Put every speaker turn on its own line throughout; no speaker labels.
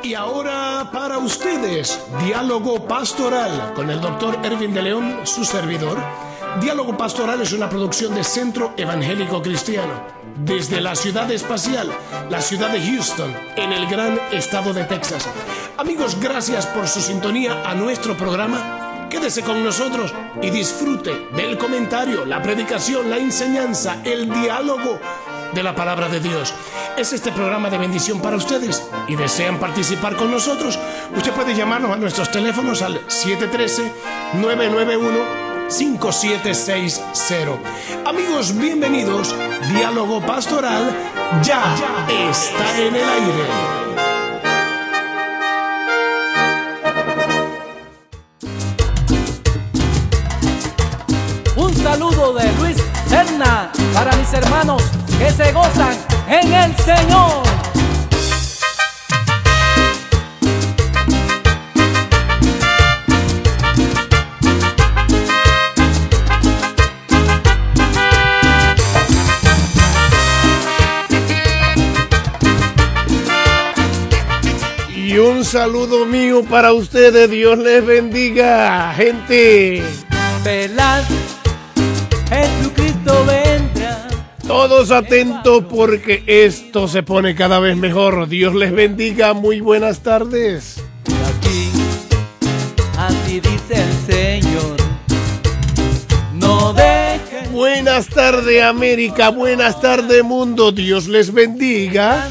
Y ahora para ustedes, Diálogo Pastoral con el Dr. Ervin de León, su servidor. Diálogo Pastoral es una producción de Centro Evangélico Cristiano, desde la ciudad espacial, la ciudad de Houston, en el gran estado de Texas. Amigos, gracias por su sintonía a nuestro programa. Quédese con nosotros y disfrute del comentario, la predicación, la enseñanza, el diálogo de la palabra de Dios. Es este programa de bendición para ustedes y desean participar con nosotros. Usted puede llamarnos a nuestros teléfonos al 713-991-5760. Amigos, bienvenidos. Diálogo Pastoral ya está en el aire.
Un saludo de Luis Serna para mis hermanos que se gozan en el Señor.
Y un saludo mío para ustedes. Dios les bendiga, gente.
Velad, Jesucristo vendrá.
Todos atentos porque esto se pone cada vez mejor. Dios les bendiga. Muy buenas tardes.
Y aquí, así dice el Señor, no dejen.
Buenas tardes, América. Buenas tardes, mundo. Dios les bendiga.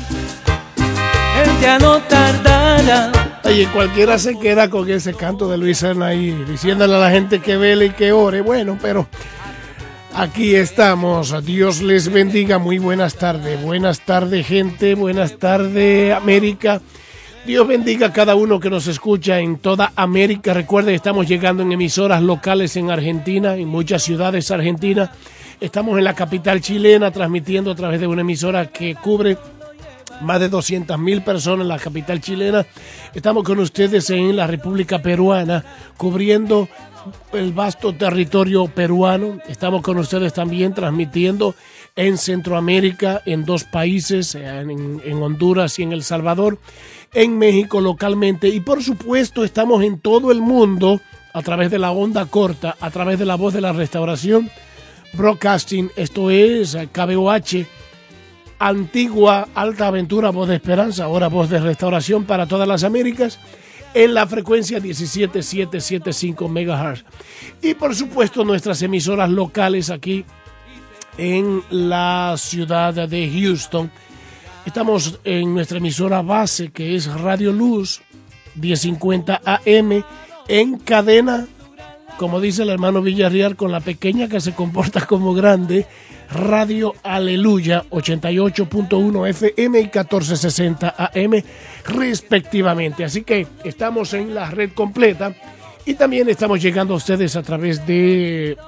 Él ya no tardará.
Oye, cualquiera se queda con ese canto de Luis Serna ahí, diciéndole a la gente que vele y que ore. Bueno, pero aquí estamos. Dios les bendiga. Muy buenas tardes. Buenas tardes, gente. Buenas tardes, América. Dios bendiga a cada uno que nos escucha en toda América. Recuerden, estamos llegando en emisoras locales en Argentina, en muchas ciudades argentinas. Estamos en la capital chilena, transmitiendo a través de una emisora que cubre más de 200,000 personas en la capital chilena. Estamos con ustedes en la República Peruana, cubriendo el vasto territorio peruano. Estamos con ustedes también transmitiendo en Centroamérica, en 2 países, en Honduras y en El Salvador, en México localmente. Y por supuesto estamos en todo el mundo a través de la onda corta, a través de la Voz de la Restauración Broadcasting. Esto es KBOH, Antigua Alta Aventura, Voz de Esperanza, ahora Voz de Restauración para todas las Américas, en la frecuencia 17775 MHz. Y por supuesto nuestras emisoras locales aquí en la ciudad de Houston. Estamos en nuestra emisora base, que es Radio Luz 1050 AM, en cadena, como dice el hermano Villarreal, con la pequeña que se comporta como grande, Radio Aleluya 88.1 FM y 1460 AM respectivamente. Así que estamos en la red completa y también estamos llegando a ustedes a través de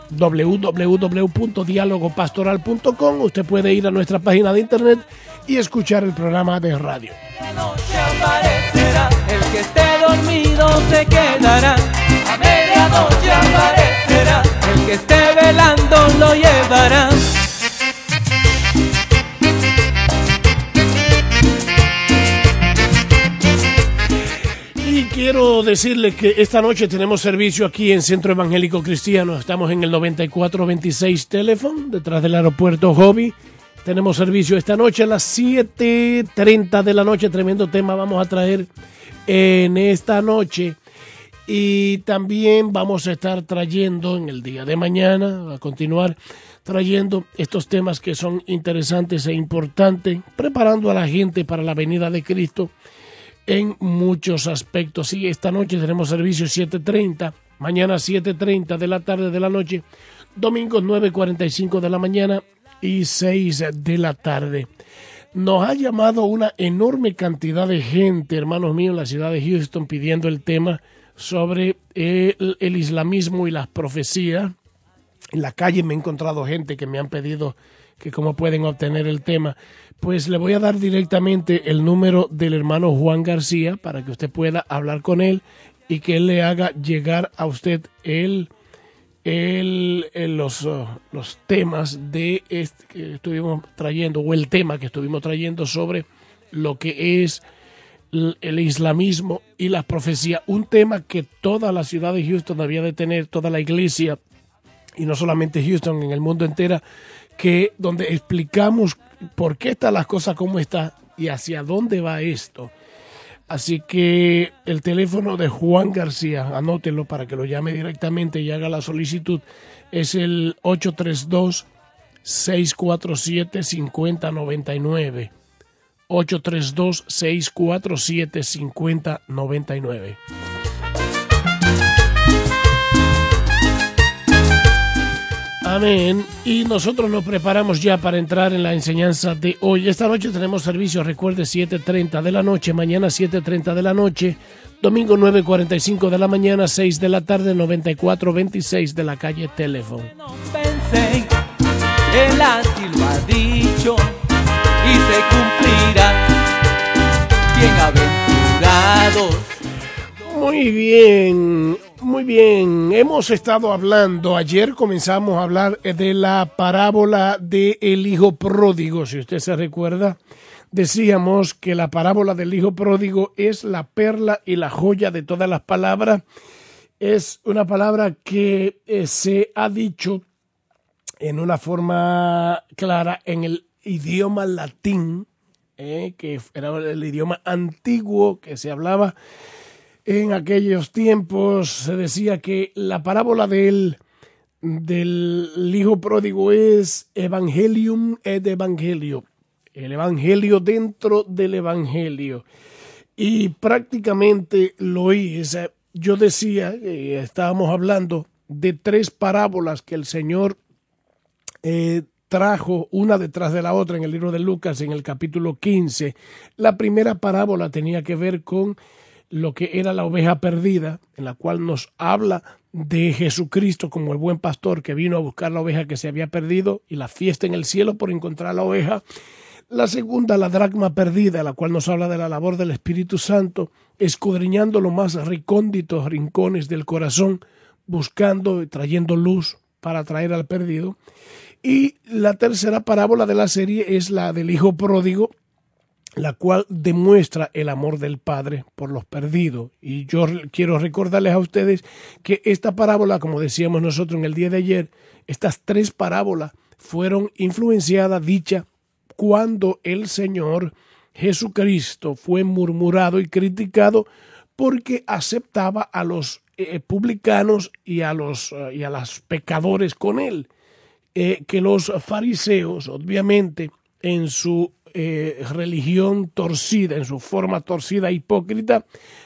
www.dialogopastoral.com. Usted puede ir a nuestra página de internet y escuchar el programa de radio.
La noche aparecerá, el que esté dormido se quedará. A medianoche aparecerá, el que esté velando lo llevará.
Y quiero decirle que esta noche tenemos servicio aquí en Centro Evangélico Cristiano. Estamos en el 9426 Teléfono, detrás del aeropuerto Hobby. Tenemos servicio esta noche a las 7:30 de la noche. Tremendo tema vamos a traer en esta noche. Y también vamos a estar trayendo en el día de mañana, a continuar trayendo estos temas que son interesantes e importantes, preparando a la gente para la venida de Cristo en muchos aspectos. Sí, esta noche tenemos servicio 7:30, mañana 7:30 de la tarde de la noche, domingos 9:45 de la mañana y 6 de la tarde. Nos ha llamado una enorme cantidad de gente, hermanos míos, en la ciudad de Houston, pidiendo el tema sobre el islamismo y las profecías. En la calle me he encontrado gente que me han pedido que cómo pueden obtener el tema. Pues le voy a dar directamente el número del hermano Juan García para que usted pueda hablar con él y que él le haga llegar a usted los temas de este que estuvimos trayendo, o el tema que estuvimos trayendo sobre lo que es el islamismo y la profecía, un tema que toda la ciudad de Houston debía de tener, toda la iglesia, y no solamente Houston, en el mundo entero, que donde explicamos por qué están las cosas como están y hacia dónde va esto. Así que el teléfono de Juan García, anótenlo para que lo llame directamente y haga la solicitud, es el 832-647-5099. 832-647-5099. Amén. Y nosotros nos preparamos ya para entrar en la enseñanza de hoy. Esta noche tenemos servicio, recuerde, 7:30 de la noche, mañana 7:30 de la noche, domingo 9:45 de la mañana, 6 de la tarde, 9426 de la calle Teléfono.
No pensé, él así lo ha dicho y se cumplirá. Bienaventurados.
Muy bien, muy bien. Hemos estado hablando, ayer comenzamos a hablar de la parábola del hijo pródigo. Si usted se recuerda, decíamos que la parábola del hijo pródigo es la perla y la joya de todas las palabras. Es una palabra que se ha dicho en una forma clara en el idioma latín, que era el idioma antiguo que se hablaba en aquellos tiempos. Se decía que la parábola del hijo pródigo es evangelium et evangelio, el evangelio dentro del evangelio, y prácticamente lo es. Yo decía que estábamos hablando de tres parábolas que el Señor trajo una detrás de la otra en el libro de Lucas, en el capítulo 15. La primera parábola tenía que ver con lo que era la oveja perdida, en la cual nos habla de Jesucristo como el buen pastor que vino a buscar la oveja que se había perdido, y la fiesta en el cielo por encontrar la oveja. La segunda, la dracma perdida, la cual nos habla de la labor del Espíritu Santo, escudriñando los más recónditos rincones del corazón, buscando y trayendo luz para traer al perdido. Y la tercera parábola de la serie es la del hijo pródigo, la cual demuestra el amor del Padre por los perdidos. Y yo quiero recordarles a ustedes que esta parábola, como decíamos nosotros en el día de ayer, estas tres parábolas fueron influenciadas, dichas, cuando el Señor Jesucristo fue murmurado y criticado porque aceptaba a los publicanos y a los pecadores con él. Que los fariseos, obviamente, en su religión torcida, en su forma torcida e hipócrita,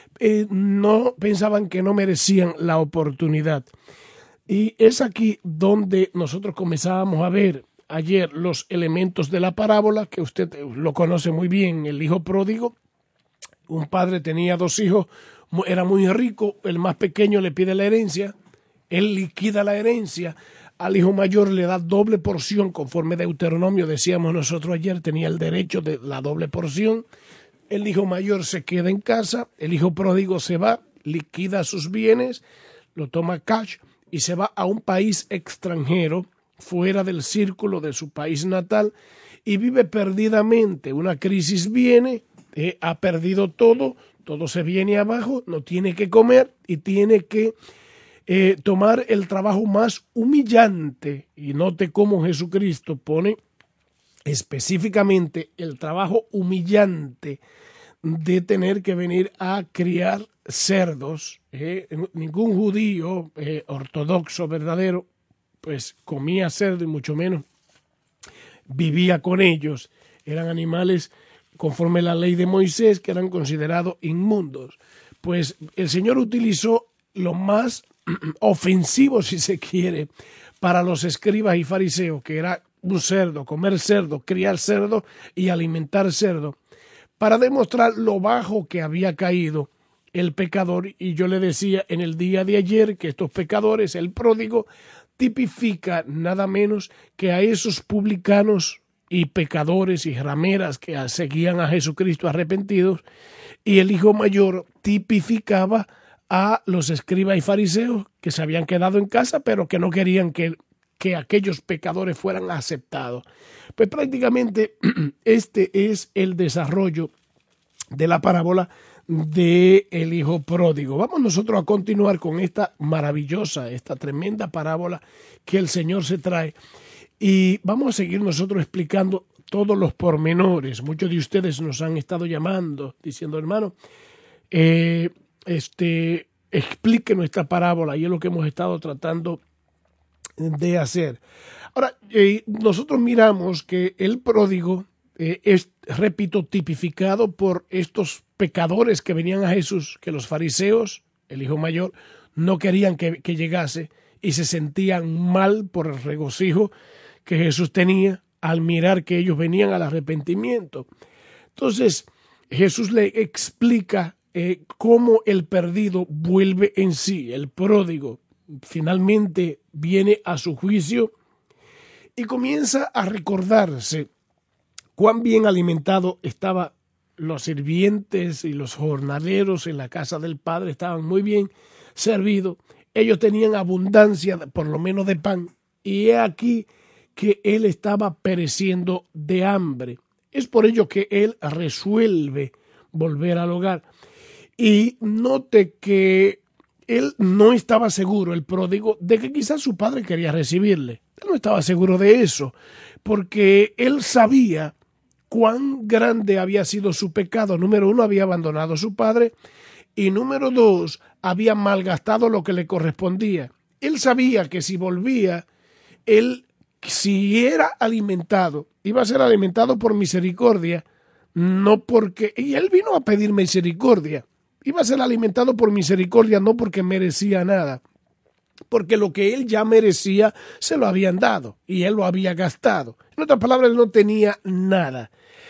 no pensaban que no merecían la oportunidad. Y es aquí donde nosotros comenzábamos a ver ayer los elementos de la parábola, que usted lo conoce muy bien. El hijo pródigo, un padre tenía dos hijos, era muy rico, el más pequeño le pide la herencia, él liquida la herencia, al hijo mayor le da doble porción, conforme Deuteronomio, decíamos nosotros ayer, tenía el derecho de la doble porción. El hijo mayor se queda en casa, el hijo pródigo se va, liquida sus bienes, lo toma cash y se va a un país extranjero, fuera del círculo de su país natal, y vive perdidamente. Una crisis viene, ha perdido todo, todo se viene abajo, no tiene que comer y tiene que tomar el trabajo más humillante. Y note cómo Jesucristo pone específicamente el trabajo humillante de tener que venir a criar cerdos. Ningún judío ortodoxo verdadero pues comía cerdo, y mucho menos vivía con ellos. Eran animales conforme a la ley de Moisés, que eran considerados inmundos. Pues el Señor utilizó lo más ofensivo, si se quiere, para los escribas y fariseos, que era un cerdo, comer cerdo, criar cerdo y alimentar cerdo, para demostrar lo bajo que había caído el pecador. Y yo le decía en el día de ayer que estos pecadores, el pródigo, tipifica nada menos que a esos publicanos y pecadores y rameras que seguían a Jesucristo arrepentidos, y el hijo mayor tipificaba a los escribas y fariseos que se habían quedado en casa, pero que no querían que aquellos pecadores fueran aceptados. Pues prácticamente este es el desarrollo de la parábola del hijo pródigo. Vamos nosotros a continuar con esta maravillosa, esta tremenda parábola que el Señor se trae. Y vamos a seguir nosotros explicando todos los pormenores. Muchos de ustedes nos han estado llamando, diciendo, hermano, explique nuestra parábola, y es lo que hemos estado tratando de hacer. Ahora, nosotros miramos que el pródigo es, repito, tipificado por estos pecadores que venían a Jesús, que los fariseos, el hijo mayor, no querían que llegase y se sentían mal por el regocijo que Jesús tenía al mirar que ellos venían al arrepentimiento. Entonces, Jesús le explica cómo el perdido vuelve en sí. El pródigo finalmente viene a su juicio y comienza a recordarse cuán bien alimentados estaban los sirvientes y los jornaleros en la casa del Padre. Estaban muy bien servidos. Ellos tenían abundancia, por lo menos de pan. Y he aquí que él estaba pereciendo de hambre. Es por ello que él resuelve volver al hogar. Y note que él no estaba seguro, el pródigo, de que quizás su padre quería recibirle. Él no estaba seguro de eso, porque él sabía cuán grande había sido su pecado. Número uno, había abandonado a su padre, y número dos, había malgastado lo que le correspondía. Él sabía que si volvía, él, si era alimentado, iba a ser alimentado por misericordia, no porque, y él vino a pedir misericordia, iba a ser alimentado por misericordia, no porque merecía nada, porque lo que él ya merecía se lo habían dado y él lo había gastado. En otras palabras, él no tenía nada.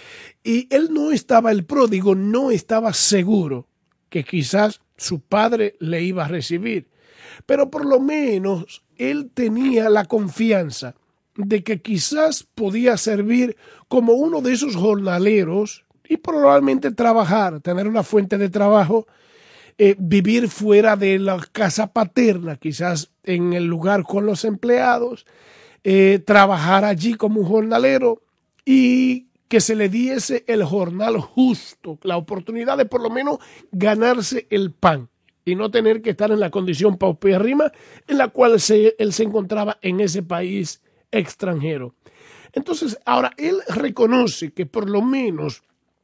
Y él no estaba, el pródigo no estaba seguro que quizás su padre le iba a recibir, pero por lo menos él tenía la confianza de que quizás podía servir como uno de esos jornaleros y probablemente trabajar, tener una fuente de trabajo, vivir fuera de la casa paterna, quizás en el lugar con los empleados, trabajar allí como un jornalero y que se le diese el jornal justo, la oportunidad de por lo menos ganarse el pan y no tener que estar en la condición paupérrima en la cual él se encontraba en ese país extranjero. Entonces, ahora él reconoce que por lo menos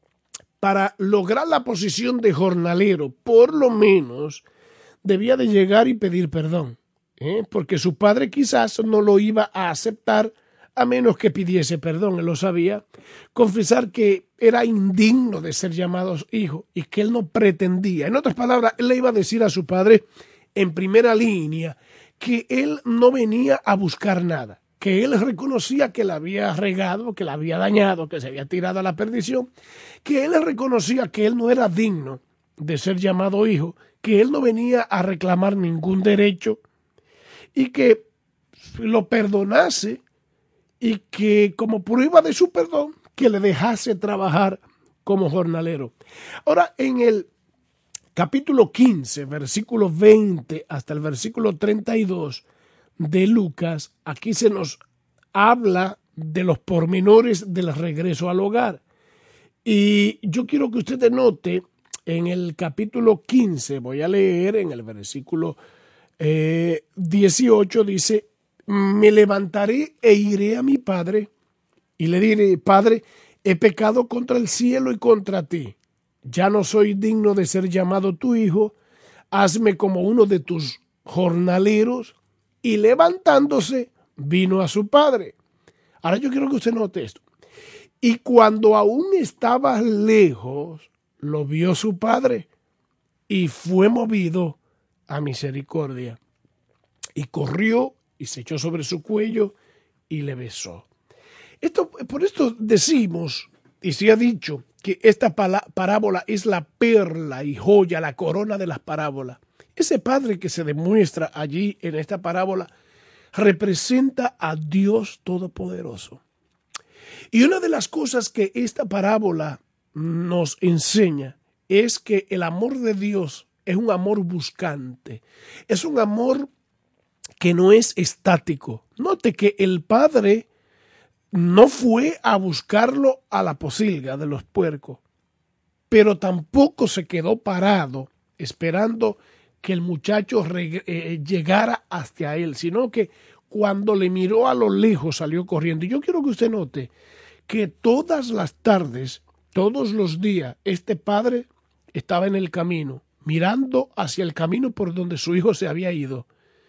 para lograr la posición de jornalero, por lo menos debía de llegar y pedir perdón, porque su padre quizás no lo iba a aceptar a menos que pidiese perdón. Él lo sabía. Confesar que era indigno de ser llamado hijo y que él no pretendía. En otras palabras, él le iba a decir a su padre en primera línea que él no venía a buscar nada, que él reconocía que la había regado, que la había dañado, que se había tirado a la perdición, que él reconocía que él no era digno de ser llamado hijo, que él no venía a reclamar ningún derecho y que lo perdonase y que como prueba de su perdón, que le dejase trabajar como jornalero. Ahora, en el capítulo 15, versículo 20 hasta el versículo 32 de Lucas, aquí se nos habla de los pormenores del regreso al hogar. Y yo quiero que usted note en el capítulo 15, voy a leer en el versículo 18, dice: me levantaré e iré a mi padre y le diré: Padre, he pecado contra el cielo y contra ti. Ya no soy digno de ser llamado tu hijo. Hazme como uno de tus jornaleros. Y levantándose, vino a su padre. Ahora yo quiero que usted note esto. Y cuando aún estaba lejos, lo vio su padre y fue movido a misericordia. Y corrió y se echó sobre su cuello y le besó. Por esto decimos, y se ha dicho, que esta parábola es la perla y joya, la corona de las parábolas. Ese padre que se demuestra allí en esta parábola representa a Dios Todopoderoso. Y una de las cosas que esta parábola nos enseña es que el amor de Dios es un amor buscante, es un amor que no es estático. Note que el padre no fue a buscarlo a la pocilga de los puercos. pero tampoco se quedó parado esperando que el muchacho llegara hasta él, sino que cuando le miró a lo lejos salió corriendo. Y yo quiero que usted note que todas las tardes, todos los días, este padre estaba en el camino, mirando hacia el camino por donde su hijo se había ido,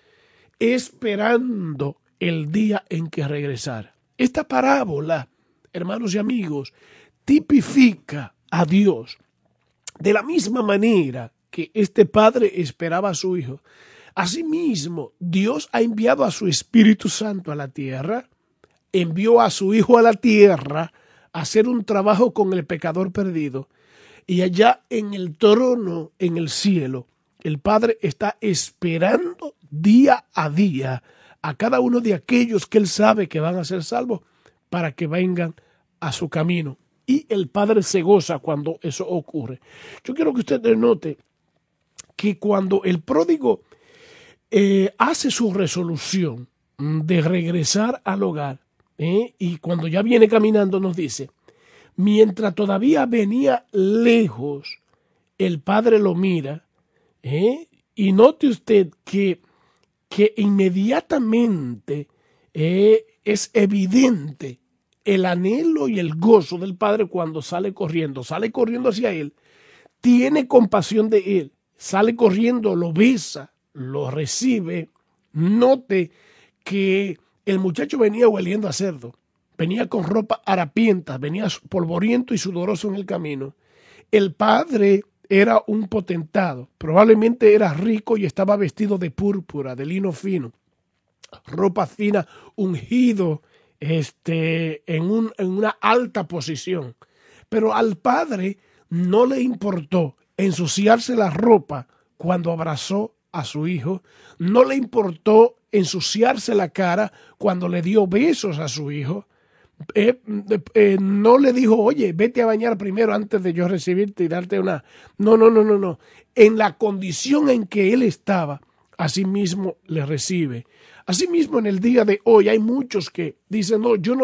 esperando el día en que regresara. Esta parábola, hermanos y amigos, tipifica a Dios de la misma manera que este padre esperaba a su hijo. Asimismo, Dios ha enviado a su Espíritu Santo a la tierra, envió a su hijo a la tierra a hacer un trabajo con el pecador perdido. Y allá en el trono, en el cielo, el Padre está esperando día a día a cada uno de aquellos que Él sabe que van a ser salvos para que vengan a su camino. Y el Padre se goza cuando eso ocurre. Yo quiero que usted note que cuando el pródigo hace su resolución de regresar al hogar, y cuando ya viene caminando nos dice, mientras todavía venía lejos, el padre lo mira, y note usted que inmediatamente es evidente el anhelo y el gozo del padre cuando sale corriendo hacia él, tiene compasión de él, sale corriendo, lo besa, lo recibe. Note que el muchacho venía hueliendo a cerdo, venía con ropa harapienta, venía polvoriento y sudoroso en el camino. El padre era un potentado, probablemente era rico y estaba vestido de púrpura, de lino fino, ropa fina, ungido en una alta posición. Pero al padre no le importó ensuciarse la ropa cuando abrazó a su hijo, no le importó ensuciarse la cara cuando le dio besos a su hijo, no le dijo, oye, vete a bañar primero antes de yo recibirte y darte una... No. En la condición en que él estaba, así mismo le recibe. Asimismo, en el día de hoy hay muchos que dicen, no, yo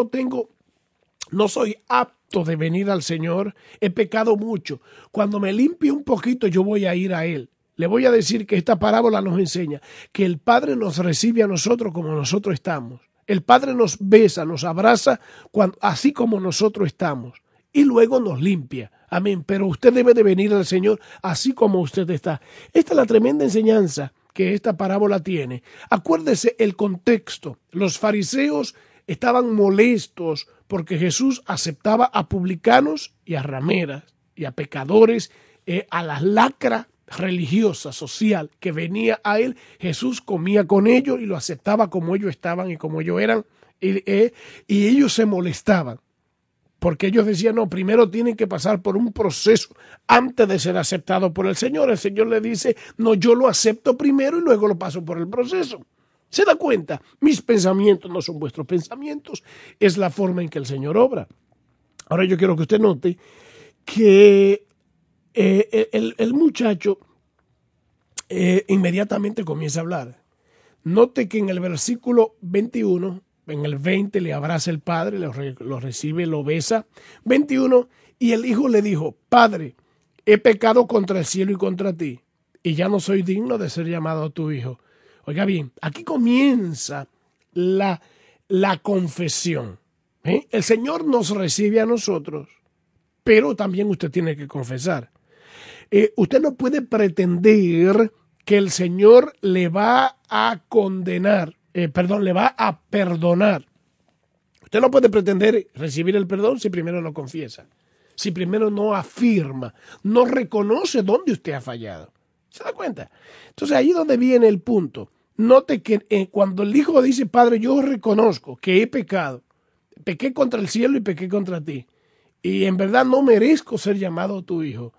no soy apto de venir al Señor, he pecado mucho. Cuando me limpie un poquito, yo voy a ir a Él. Le voy a decir que esta parábola nos enseña que el Padre nos recibe a nosotros como nosotros estamos. El Padre nos besa, nos abraza así como nosotros estamos y luego nos limpia. Amén. Pero usted debe de venir al Señor así como usted está. Esta es la tremenda enseñanza que esta parábola tiene. Acuérdese el contexto. Los fariseos estaban molestos porque Jesús aceptaba a publicanos y a rameras y a pecadores, a la lacra religiosa, social, que venía a él. Jesús comía con ellos y lo aceptaba como ellos estaban y como ellos eran, y ellos se molestaban porque ellos decían, no, primero tienen que pasar por un proceso antes de ser aceptados por el Señor. El Señor le dice, no, yo lo acepto primero y luego lo paso por el proceso. ¿Se da cuenta? Mis pensamientos no son vuestros pensamientos, es la forma en que el Señor obra. Ahora yo quiero que usted note que el muchacho inmediatamente comienza a hablar. Note que en el versículo 21, en el 20 le abraza el padre, lo recibe, lo besa. 21, y el hijo le dijo, Padre, he pecado contra el cielo y contra ti, y ya no soy digno de ser llamado tu hijo. Oiga bien, aquí comienza la confesión. El Señor nos recibe a nosotros, pero también usted tiene que confesar. Usted no puede pretender que el Señor le va a condenar, le va a perdonar. Usted no puede pretender recibir el perdón si primero no confiesa, si primero no afirma, no reconoce dónde usted ha fallado. ¿Se da cuenta? Entonces ahí es donde viene el punto. Note que cuando el hijo dice, Padre, yo reconozco que he pecado, pequé contra el cielo y pequé contra ti, y en verdad no merezco ser llamado tu hijo.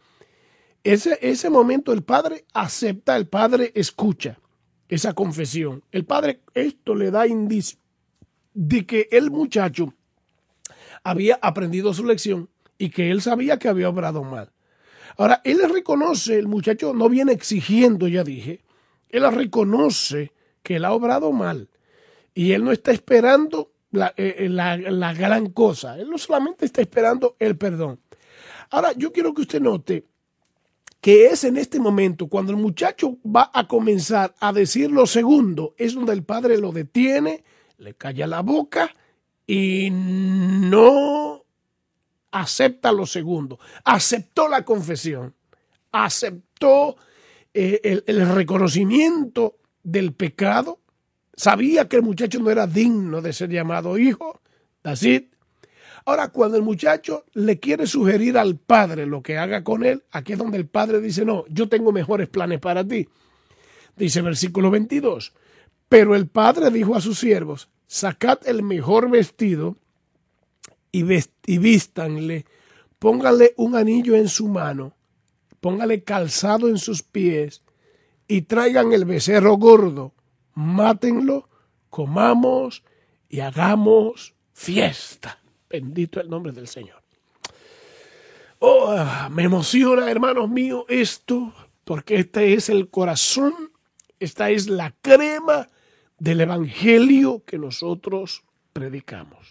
Ese momento el padre acepta, el padre escucha esa confesión. El padre esto le da indicio de que el muchacho había aprendido su lección y que él sabía que había obrado mal. Ahora, él reconoce, el muchacho no viene exigiendo, ya dije, él reconoce que él ha obrado mal y él no está esperando la gran cosa, él no solamente está esperando el perdón. Ahora, yo quiero que usted note que es en este momento, cuando el muchacho va a comenzar a decir lo segundo, es donde el padre lo detiene, le calla la boca y no acepta lo segundo. Aceptó la confesión, aceptó el reconocimiento del pecado, sabía que el muchacho no era digno de ser llamado hijo. That's it. Ahora, cuando el muchacho le quiere sugerir al padre lo que haga con él, aquí es donde el padre dice, no, yo tengo mejores planes para ti. Dice versículo 22, pero el padre dijo a sus siervos, sacad el mejor vestido y vístanle, póngale un anillo en su mano, póngale calzado en sus pies y traigan el becerro gordo, mátenlo, comamos y hagamos fiesta. Bendito el nombre del Señor. Oh, me emociona, hermanos míos, esto, porque este es el corazón, esta es la crema del evangelio que nosotros predicamos.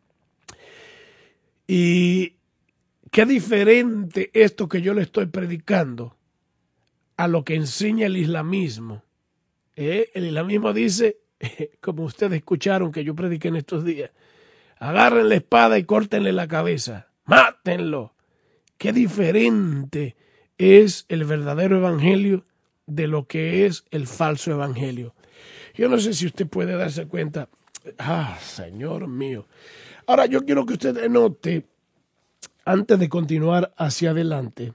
Y qué diferente esto que yo le estoy predicando a lo que enseña el islamismo. El islamismo dice, como ustedes escucharon que yo prediqué en estos días, agarren la espada y córtenle la cabeza, mátenlo. Qué diferente es el verdadero evangelio de lo que es el falso evangelio. Yo no sé si usted puede darse cuenta. Señor mío. Ahora yo quiero que usted note, antes de continuar hacia adelante,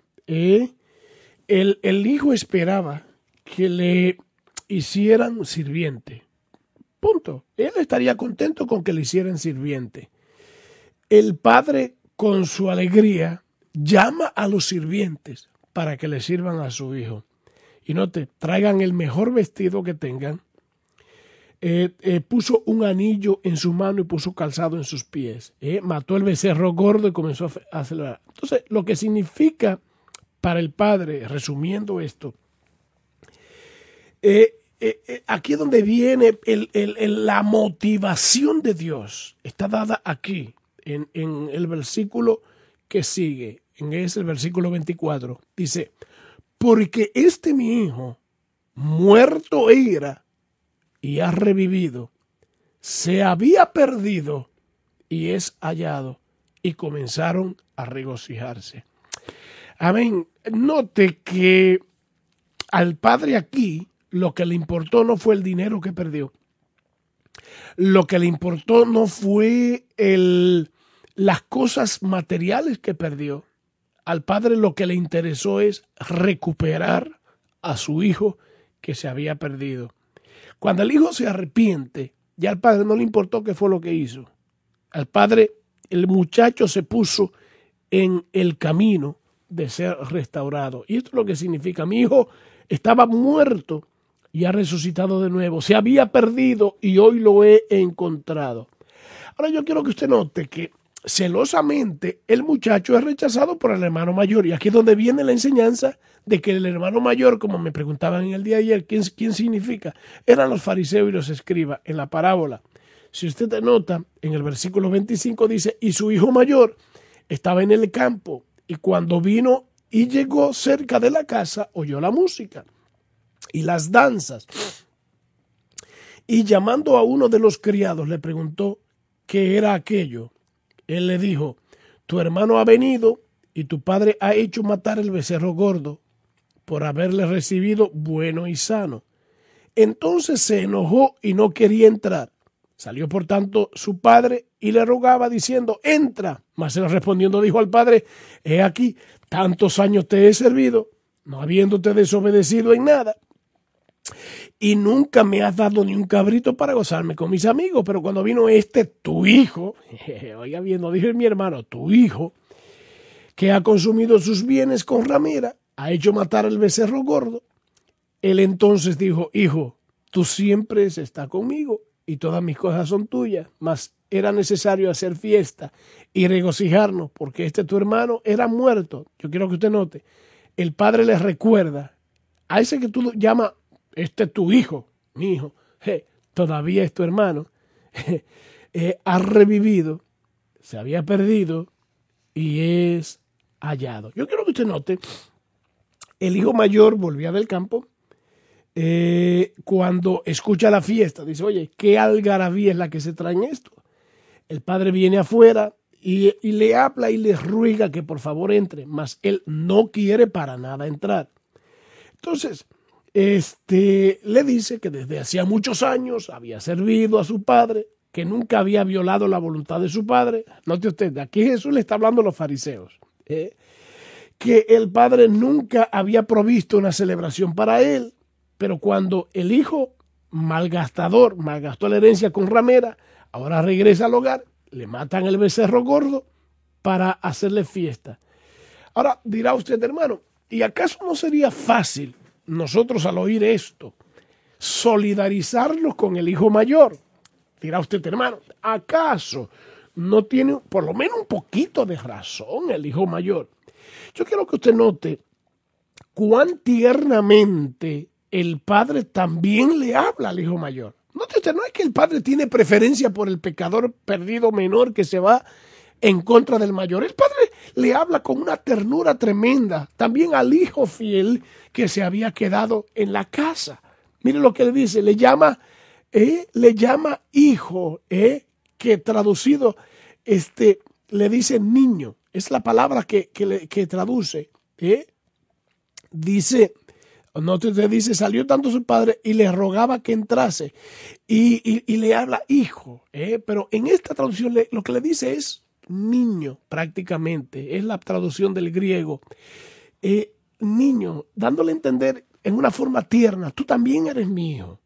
el hijo esperaba que le hicieran sirviente. Punto. Él estaría contento con que le hicieran sirviente. El padre, con su alegría, llama a los sirvientes para que le sirvan a su hijo. Y note, traigan el mejor vestido que tengan. Puso un anillo en su mano y puso calzado en sus pies. Mató el becerro gordo y comenzó a celebrar. Entonces, lo que significa para el padre, resumiendo esto, aquí es donde viene la motivación de Dios. Está dada aquí, en el versículo que sigue, es el versículo 24. Dice, porque mi hijo, muerto era y ha revivido, se había perdido y es hallado. Y comenzaron a regocijarse. Amén. Note que al padre aquí, lo que le importó no fue el dinero que perdió. Lo que le importó no fue las cosas materiales que perdió. Al padre lo que le interesó es recuperar a su hijo que se había perdido. Cuando el hijo se arrepiente, ya al padre no le importó qué fue lo que hizo. Al padre, el muchacho se puso en el camino de ser restaurado. Y esto es lo que significa, mi hijo estaba muerto y ha resucitado de nuevo. Se había perdido y hoy lo he encontrado. Ahora yo quiero que usted note que celosamente el muchacho es rechazado por el hermano mayor. Y aquí es donde viene la enseñanza de que el hermano mayor, como me preguntaban en el día de ayer, ¿quién significa? Eran los fariseos y los escribas en la parábola. Si usted te nota, en el versículo 25 dice, y su hijo mayor estaba en el campo y cuando vino y llegó cerca de la casa, oyó la música y las danzas. Y llamando a uno de los criados le preguntó qué era aquello. Él le dijo, tu hermano ha venido y tu padre ha hecho matar el becerro gordo por haberle recibido bueno y sano. Entonces se enojó y no quería entrar. Salió por tanto su padre y le rogaba diciendo, entra. Mas él respondiendo dijo al padre, he aquí, tantos años te he servido, no habiéndote desobedecido en nada. Y nunca me has dado ni un cabrito para gozarme con mis amigos. Pero cuando vino tu hijo, oiga bien, no dije mi hermano, tu hijo, que ha consumido sus bienes con ramera, ha hecho matar el becerro gordo. Él entonces dijo, hijo, tú siempre estás conmigo y todas mis cosas son tuyas, mas era necesario hacer fiesta y regocijarnos porque tu hermano era muerto. Yo quiero que usted note, el padre le recuerda a ese que tú llamas, tu hijo, mi hijo, todavía es tu hermano, ha revivido, se había perdido y es hallado. Yo quiero que usted note, el hijo mayor volvía del campo, cuando escucha la fiesta, dice, oye, ¿qué algarabía es la que se trae en esto? El padre viene afuera y le habla y le ruega que por favor entre, mas él no quiere para nada entrar. Entonces, le dice que desde hacía muchos años había servido a su padre, que nunca había violado la voluntad de su padre. Note usted, aquí Jesús le está hablando a los fariseos, que el padre nunca había provisto una celebración para él, pero cuando el hijo malgastó la herencia con ramera, ahora regresa al hogar, le matan el becerro gordo para hacerle fiesta. Ahora dirá usted, hermano, ¿y acaso no sería fácil nosotros al oír esto solidarizarnos con el hijo mayor? Dirá usted, hermano, ¿acaso no tiene por lo menos un poquito de razón el hijo mayor? Yo quiero que usted note cuán tiernamente el padre también le habla al hijo mayor. Note usted, no es que el padre tiene preferencia por el pecador perdido menor que se va en contra del mayor. El padre le habla con una ternura tremenda también al hijo fiel que se había quedado en la casa. Mire lo que le dice, le llama hijo, que traducido le dice niño. Es la palabra que traduce. Dice, no te dice, salió tanto su padre y le rogaba que entrase. Y le habla hijo. Pero en esta traducción lo que le dice es niño, prácticamente. Es la traducción del griego. Niño, dándole a entender en una forma tierna, tú también eres mi hijo.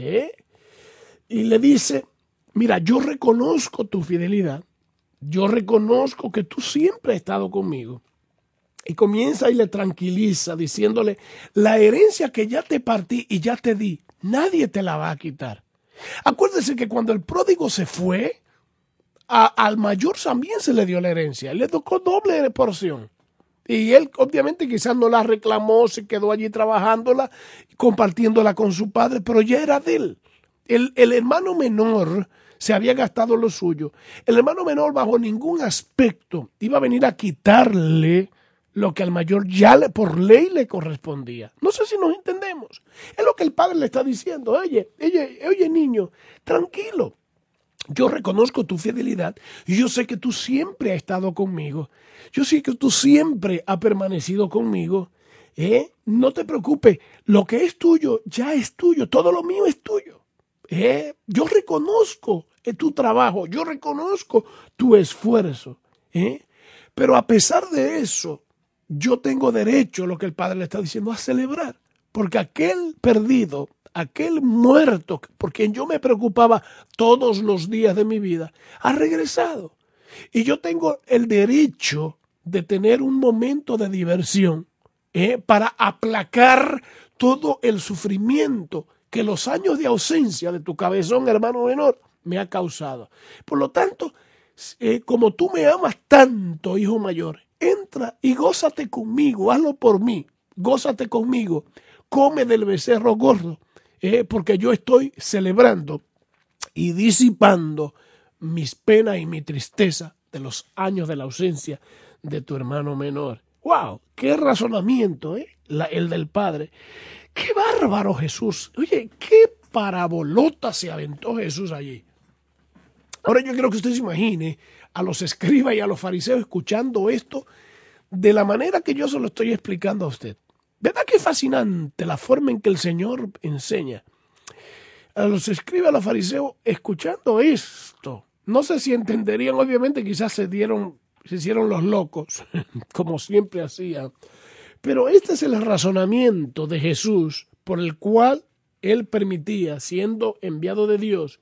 Y le dice, mira, yo reconozco tu fidelidad. Yo reconozco que tú siempre has estado conmigo. Y comienza y le tranquiliza diciéndole, la herencia que ya te partí y ya te di, nadie te la va a quitar. Acuérdese que cuando el pródigo se fue, al mayor también se le dio la herencia. Le tocó doble porción. Y él obviamente quizás no la reclamó, se quedó allí trabajándola, compartiéndola con su padre, pero ya era de él. El hermano menor se había gastado lo suyo. El hermano menor bajo ningún aspecto iba a venir a quitarle lo que al mayor ya por ley le correspondía. No sé si nos entendemos. Es lo que el padre le está diciendo. Oye, niño, tranquilo. Yo reconozco tu fidelidad y yo sé que tú siempre has estado conmigo. Yo sé que tú siempre has permanecido conmigo. No te preocupes, lo que es tuyo ya es tuyo, todo lo mío es tuyo. Yo reconozco tu trabajo, yo reconozco tu esfuerzo. Pero a pesar de eso, yo tengo derecho, lo que el padre le está diciendo, a celebrar. Porque aquel perdido, aquel muerto, por quien yo me preocupaba todos los días de mi vida, ha regresado. Y yo tengo el derecho de tener un momento de diversión para aplacar todo el sufrimiento que los años de ausencia de tu cabezón, hermano menor, me ha causado. Por lo tanto, como tú me amas tanto, hijo mayor, entra y gózate conmigo, hazlo por mí, gózate conmigo, come del becerro gordo, porque yo estoy celebrando y disipando mis penas y mi tristeza de los años de la ausencia de tu hermano menor. ¡Wow! ¡Qué razonamiento, el del padre! ¡Qué bárbaro Jesús! Oye, qué parabolota se aventó Jesús allí. Ahora yo quiero que usted se imagine a los escribas y a los fariseos escuchando esto de la manera que yo se lo estoy explicando a usted. ¿Verdad que es fascinante la forma en que el Señor enseña? A los escribas y a los fariseos escuchando esto. No sé si entenderían, obviamente quizás se hicieron los locos, como siempre hacían. Pero este es el razonamiento de Jesús por el cual él permitía, siendo enviado de Dios,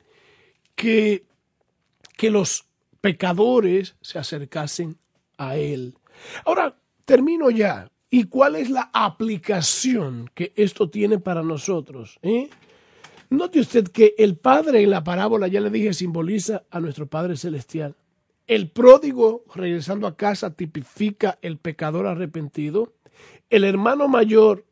que los pecadores se acercasen a él. Ahora, termino ya. ¿Y cuál es la aplicación que esto tiene para nosotros? Note usted que el Padre en la parábola, ya le dije, simboliza a nuestro Padre Celestial. El pródigo, regresando a casa, tipifica el pecador arrepentido. El hermano mayor,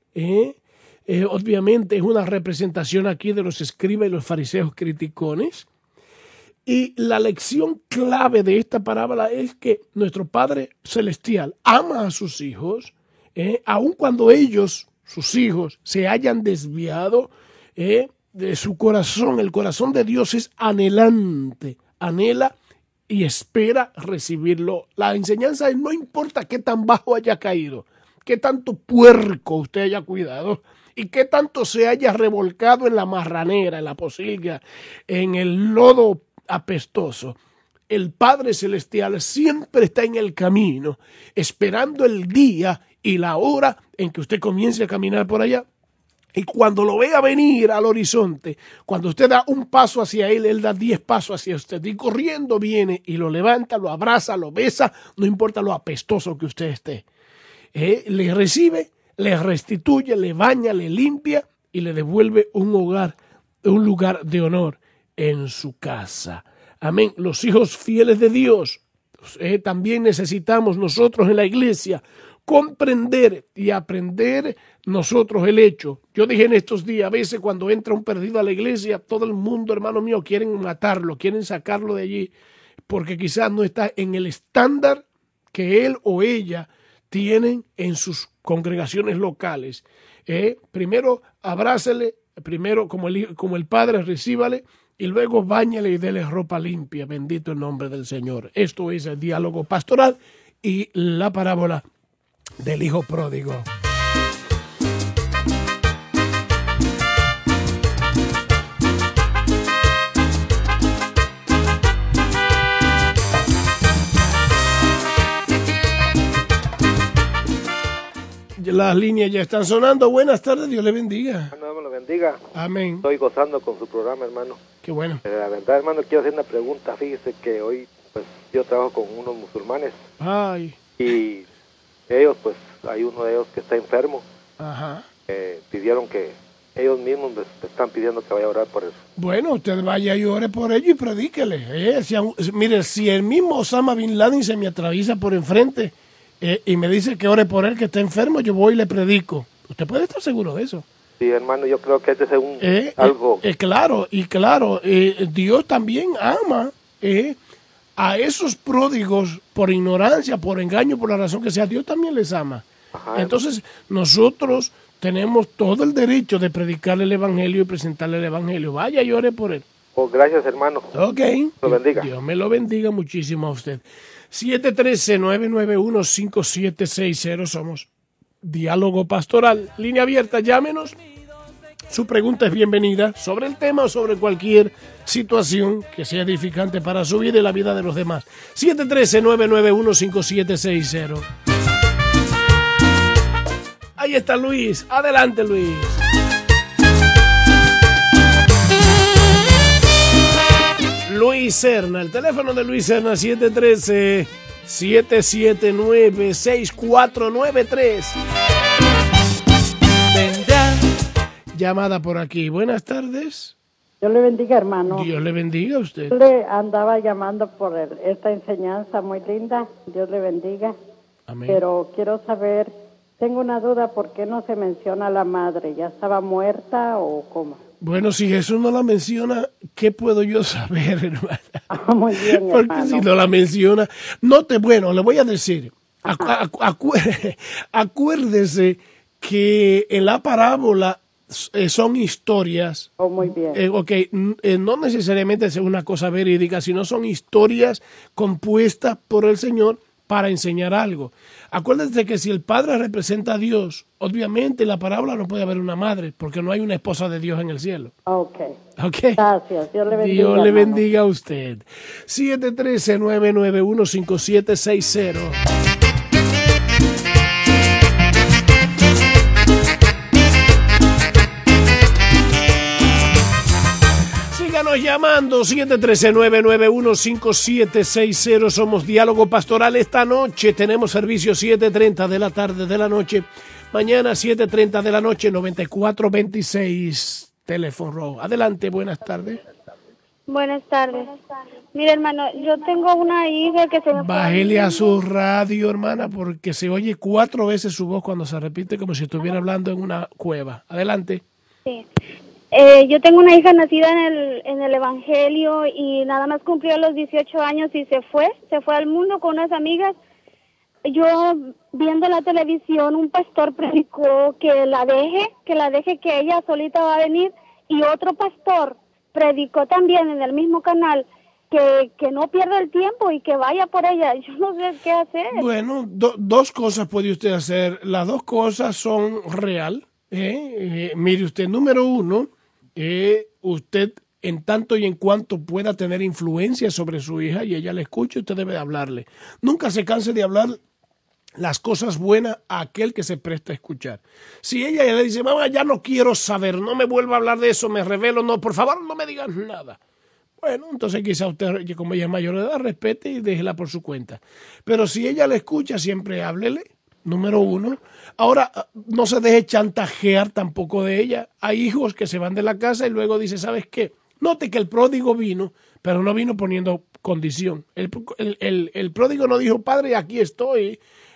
obviamente, es una representación aquí de los escribas y los fariseos criticones. Y la lección clave de esta parábola es que nuestro Padre Celestial ama a sus hijos, aun cuando ellos, sus hijos, se hayan desviado de su corazón. El corazón de Dios es anhelante, anhela y espera recibirlo. La enseñanza es: no importa qué tan bajo haya caído, qué tanto puerco usted haya cuidado y qué tanto se haya revolcado en la marranera, en la pocilga, en el lodo apestoso, el Padre Celestial siempre está en el camino, esperando el día y la hora en que usted comience a caminar por allá. Y cuando lo vea venir al horizonte, cuando usted da un paso hacia él, él da 10 pasos hacia usted. Y corriendo viene y lo levanta, lo abraza, lo besa, no importa lo apestoso que usted esté. Le recibe, le restituye, le baña, le limpia y le devuelve un hogar, un lugar de honor en su casa. Amén. Los hijos fieles de Dios, también necesitamos nosotros en la iglesia comprender y aprender nosotros el hecho. Yo dije en estos días, a veces cuando entra un perdido a la iglesia, todo el mundo, hermano mío, quieren matarlo, quieren sacarlo de allí, porque quizás no está en el estándar que él o ella tienen en sus congregaciones locales. Primero abrácele, primero como el padre recíbale, y luego báñale y dele ropa limpia. Bendito el nombre del Señor. Esto es el diálogo pastoral y la parábola del hijo pródigo. Las líneas ya están sonando. Buenas tardes, Dios le bendiga.
Dios me lo bendiga.
Amén.
Estoy gozando con su programa, hermano.
Qué bueno.
La verdad, hermano, quiero hacer una pregunta. Fíjese que hoy, pues, yo trabajo con unos musulmanes.
Ay.
Y ellos, pues, hay uno de ellos que está enfermo.
Ajá.
Pidieron que ellos mismos me están pidiendo que vaya a orar por eso.
Bueno, usted vaya y ore por ello y predíquele. Mire, si el mismo Osama Bin Laden se me atraviesa por enfrente y me dice que ore por él, que está enfermo, yo voy y le predico. Usted puede estar seguro de eso.
Sí, hermano, yo creo que este es algo...
Claro, Dios también ama a esos pródigos por ignorancia, por engaño, por la razón que sea. Dios también les ama. Ajá, entonces, nosotros tenemos todo el derecho de predicarle el evangelio y presentarle el evangelio. Vaya y ore por él.
Oh, gracias, hermano.
Ok.
Dios lo bendiga.
Dios me lo bendiga muchísimo a usted. 713-991-5760. Somos Diálogo Pastoral. Línea abierta, llámenos. Su pregunta es bienvenida sobre el tema o sobre cualquier situación que sea edificante para su vida y la vida de los demás. 713-991-5760. Ahí está Luis. Adelante, Luis. Luis Serna. El teléfono de Luis Serna, 713-779-6493.
Vendrá.
Llamada por aquí. Buenas tardes.
Dios le bendiga, hermano.
Dios le bendiga a usted.
Yo le andaba llamando por esta enseñanza muy linda. Dios le bendiga.
Amén.
Pero quiero saber, tengo una duda, ¿por qué no se menciona a la madre? ¿Ya estaba muerta o cómo?
Bueno, si Jesús no la menciona, ¿qué puedo yo saber, hermana?
Muy bien,
porque
hermano.
si no la menciona, bueno, le voy a decir, acuérdese que en la parábola son historias.
Oh, muy bien.
No necesariamente es una cosa verídica, sino son historias compuestas por el Señor para enseñar algo. Acuérdense que si el Padre representa a Dios, obviamente en la parábola no puede haber una madre, porque no hay una esposa de Dios en el cielo.
Ok.
Okay.
Gracias. Dios le bendiga.
Dios le
hermano.
bendiga a usted. 713-991-5760. Síganos llamando 713-991-5760. Somos Diálogo Pastoral. Esta noche tenemos servicio 7:30 de la tarde de la noche. Mañana 7:30 de la noche, 9426 Telephone Row. Adelante, buenas tardes.
Buenas tardes. Mira, hermano, yo tengo una hija que se me fue.
Bájele a su radio, hermana, porque se oye 4 veces su voz cuando se repite como si estuviera hablando en una cueva. Adelante.
Sí. Yo tengo una hija nacida en el Evangelio y nada más cumplió los 18 años y se fue al mundo con unas amigas. Yo viendo la televisión, un pastor predicó que la deje que ella solita va a venir, y otro pastor predicó también en el mismo canal que no pierda el tiempo y que vaya por ella. Yo no sé qué hacer.
Bueno, dos cosas puede usted hacer. Las dos cosas son real. Mire usted, número uno, usted en tanto y en cuanto pueda tener influencia sobre su hija y ella le escuche, usted debe hablarle. Nunca se canse de hablar las cosas buenas a aquel que se presta a escuchar. Si ella le dice, mamá, ya no quiero saber, no me vuelva a hablar de eso, me revelo, no, por favor, no me digas nada. Bueno, entonces quizá usted, como ella es mayor de edad, respete y déjela por su cuenta. Pero si ella le escucha, siempre háblele, número uno. Ahora, no se deje chantajear tampoco de ella. Hay hijos que se van de la casa y luego dice, ¿sabes qué? Note que el pródigo vino, pero no vino poniendo condición. El pródigo no dijo, padre, aquí estoy,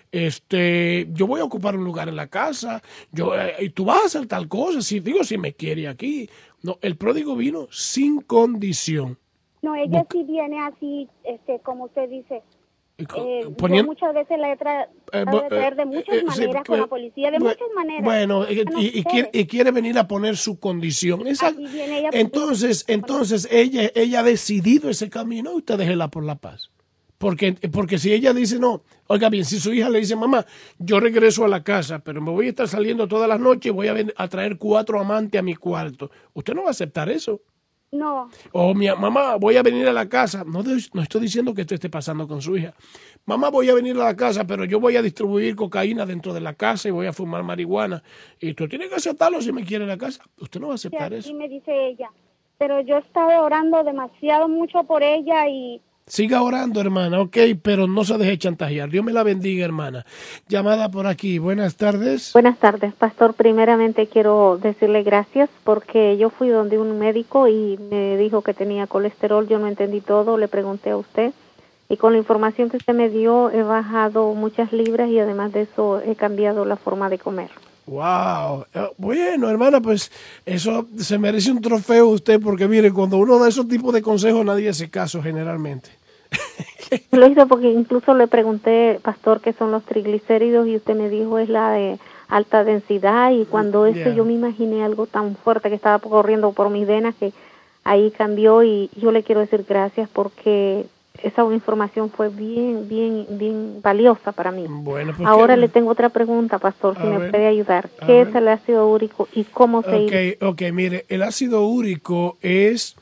yo voy a ocupar un lugar en la casa, y tú vas a hacer tal cosa, si me quiere aquí. No, el pródigo vino sin condición.
No, ella sí viene así, como usted dice.
Poniendo,
yo muchas veces la he tratado de traer de muchas maneras, con la policía, de muchas maneras.
Bueno, y quiere venir a poner su condición.
Ella,
entonces ella ha decidido ese camino, usted déjela por la paz. Porque si ella dice no, oiga bien, si su hija le dice, mamá, yo regreso a la casa, pero me voy a estar saliendo todas las noches y voy a traer 4 amantes a mi cuarto, usted no va a aceptar eso.
No.
O mamá, voy a venir a la casa. No estoy diciendo que esto esté pasando con su hija. Mamá, voy a venir a la casa, pero yo voy a distribuir cocaína dentro de la casa y voy a fumar marihuana. Y tú tienes que aceptarlo si me quiere en la casa. Usted no va a aceptar eso.
Sí, me dice ella. Pero yo he estado orando demasiado mucho por ella y...
Siga orando, hermana, ok, pero no se deje chantajear. Dios me la bendiga, hermana. Llamada por aquí. Buenas tardes.
Buenas tardes, pastor. Primeramente quiero decirle gracias porque yo fui donde un médico y me dijo que tenía colesterol. Yo no entendí todo, le pregunté a usted. Y con la información que usted me dio, he bajado muchas libras y además de eso he cambiado la forma de comer.
Wow, bueno, hermana, pues eso se merece un trofeo usted, porque mire, cuando uno da esos tipos de consejos nadie hace caso generalmente.
Lo hice porque incluso le pregunté, pastor, qué son los triglicéridos y usted me dijo es la de alta densidad, y cuando yo me imaginé algo tan fuerte que estaba corriendo por mis venas que ahí cambió. Y yo le quiero decir gracias porque esa información fue bien valiosa para mí.
Bueno, pues
ahora le tengo otra pregunta, pastor, si me puede ayudar. ¿Qué es el ácido úrico y cómo se
Ok, mire, el ácido úrico es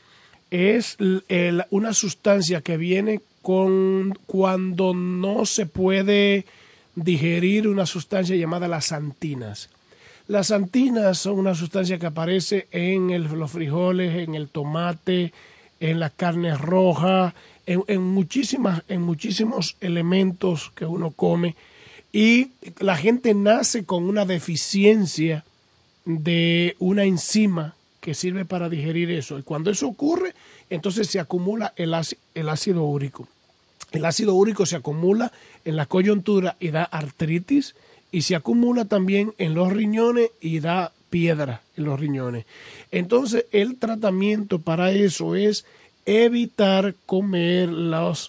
una sustancia que viene cuando no se puede digerir una sustancia llamada las antinas. Las antinas son una sustancia que aparece en los frijoles, en el tomate, en la carne roja, en muchísimos elementos que uno come, y la gente nace con una deficiencia de una enzima que sirve para digerir eso, y cuando eso ocurre, entonces se acumula el ácido úrico. El ácido úrico se acumula en la coyuntura y da artritis, y se acumula también en los riñones y da piedra en los riñones. Entonces el tratamiento para eso es evitar comer los